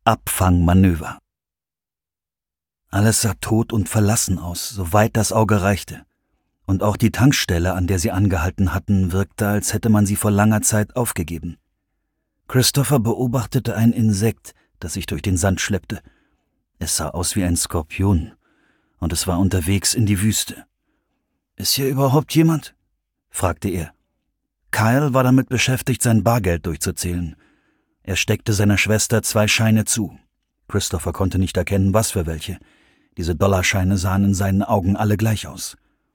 Abfangmanöver. Alles sah tot und verlassen aus, soweit das Auge reichte. Und auch die Tankstelle, an der sie angehalten hatten, wirkte, als hätte man sie vor langer Zeit aufgegeben. Christopher beobachtete ein Insekt, das sich durch den Sand schleppte. Es sah aus wie ein Skorpion, und es war unterwegs in die Wüste. »Ist hier überhaupt jemand?« fragte er. Kyle war damit beschäftigt, sein Bargeld durchzuzählen. Er steckte seiner Schwester 2 Scheine zu. Christopher konnte nicht erkennen, was für welche. Diese Dollarscheine sahen in seinen Augen alle gleich aus.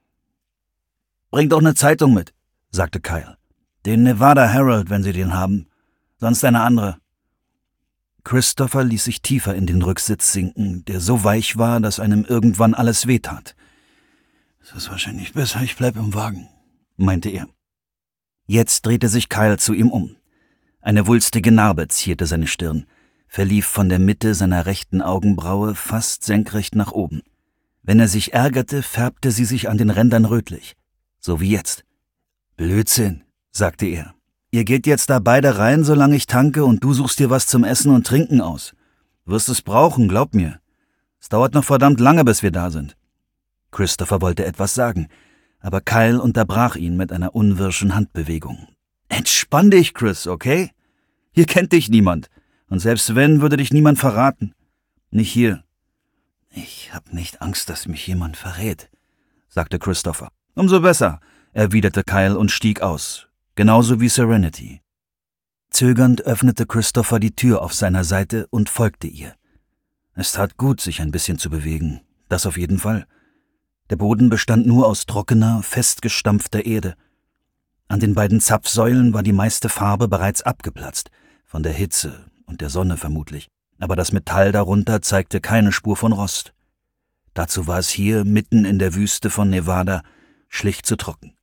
»Bringt doch eine Zeitung mit«, sagte Kyle. »Den Nevada Herald, wenn Sie den haben. Sonst eine andere.« Christopher ließ sich tiefer in den Rücksitz sinken, der so weich war, dass einem irgendwann alles wehtat. »Es ist wahrscheinlich besser, ich bleib im Wagen«, meinte er. Jetzt drehte sich Kyle zu ihm um. Eine wulstige Narbe zierte seine Stirn, verlief von der Mitte seiner rechten Augenbraue fast senkrecht nach oben. Wenn er sich ärgerte, färbte sie sich an den Rändern rötlich, so wie jetzt. »Blödsinn«, sagte er. »Ihr geht jetzt da beide rein, solange ich tanke, und du suchst dir was zum Essen und Trinken aus. Wirst es brauchen, glaub mir. Es dauert noch verdammt lange, bis wir da sind.« Christopher wollte etwas sagen, aber Kyle unterbrach ihn mit einer unwirschen Handbewegung. »Entspann dich, Chris, okay? Hier kennt dich niemand. Und selbst wenn, würde dich niemand verraten. Nicht hier.« »Ich hab nicht Angst, dass mich jemand verrät«, sagte Christopher. »Umso besser«, erwiderte Kyle und stieg aus. Genauso wie Serenity. Zögernd öffnete Christopher die Tür auf seiner Seite und folgte ihr. Es tat gut, sich ein bisschen zu bewegen. Das auf jeden Fall. Der Boden bestand nur aus trockener, festgestampfter Erde. An den beiden Zapfsäulen war die meiste Farbe bereits abgeplatzt, von der Hitze und der Sonne vermutlich, aber das Metall darunter zeigte keine Spur von Rost. Dazu war es hier, mitten in der Wüste von Nevada, schlicht zu trocken.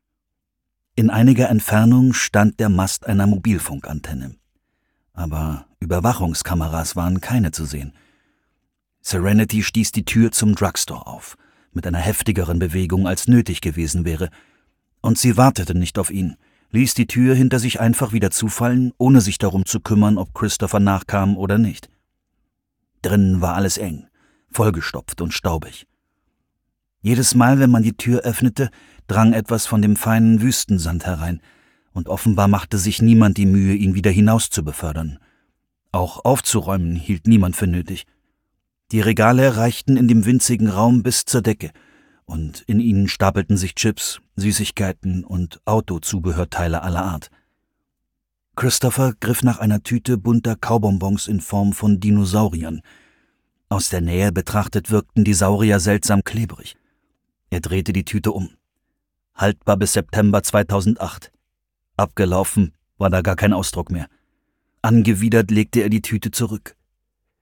In einiger Entfernung stand der Mast einer Mobilfunkantenne. Aber Überwachungskameras waren keine zu sehen. Serenity stieß die Tür zum Drugstore auf, mit einer heftigeren Bewegung als nötig gewesen wäre, und sie wartete nicht auf ihn, ließ die Tür hinter sich einfach wieder zufallen, ohne sich darum zu kümmern, ob Christopher nachkam oder nicht. Drinnen war alles eng, vollgestopft und staubig. Jedes Mal, wenn man die Tür öffnete, drang etwas von dem feinen Wüstensand herein, und offenbar machte sich niemand die Mühe, ihn wieder hinaus zu befördern. Auch aufzuräumen hielt niemand für nötig. Die Regale reichten in dem winzigen Raum bis zur Decke, und in ihnen stapelten sich Chips, Süßigkeiten und Autozubehörteile aller Art. Christopher griff nach einer Tüte bunter Kaubonbons in Form von Dinosauriern. Aus der Nähe betrachtet wirkten die Saurier seltsam klebrig. Er drehte die Tüte um. Haltbar bis September 2008. Abgelaufen war da gar kein Ausdruck mehr. Angewidert legte er die Tüte zurück.